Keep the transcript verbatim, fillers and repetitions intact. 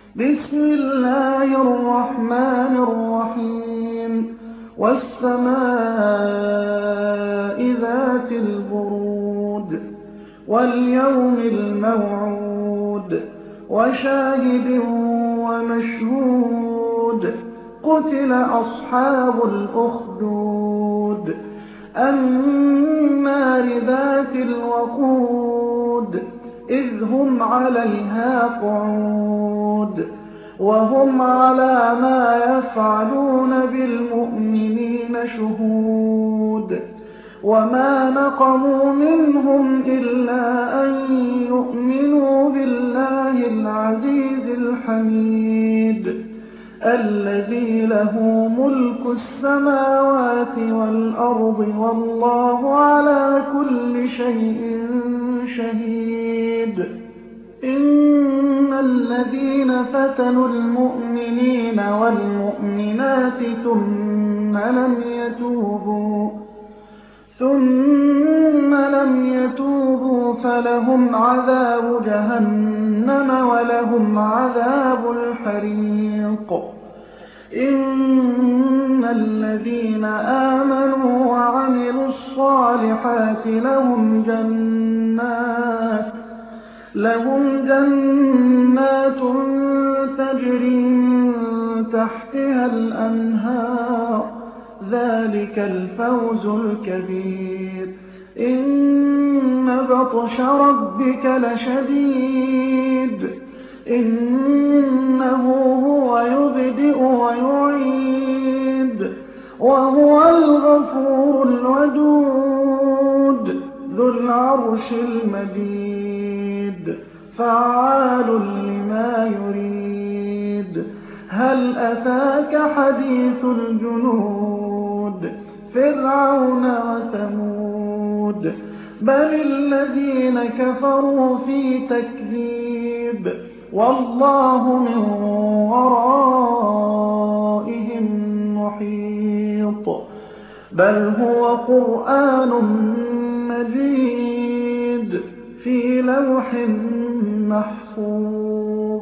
بسم الله الرحمن الرحيم والسماء ذات البرود واليوم الموعود وشاهد ومشهود قتل أصحاب الأخدود النار ذات الوقود إذ هم عليها قعود وهم على ما يفعلون بالمؤمنين شهود وما نقموا منهم إلا أن يؤمنوا بالله العزيز الحميد الذي له ملك السماوات والأرض والله على كل شيء شهيد إن الذين فتنوا المؤمنين والمؤمنات ثم لم يتوبوا ثم لم يتوبوا فلهم عذاب جهنم ولهم عذاب الحريق إن الذين آمنوا وعملوا الصالحات لهم جنات لهم جنات تجري من تحتها الأنهار ذلك الفوز الكبير إن بطش ربك لشديد إنه هو يبدئ ويعيد وهو الغفور الودود ذو العرش المجيد فعال لما يريد هل أتاك حديث الجنود فرعون وثمود بل الذين كفروا في تكذيب والله من ورائهم محيط بل هو قرآن مجيد في لوح محفوظ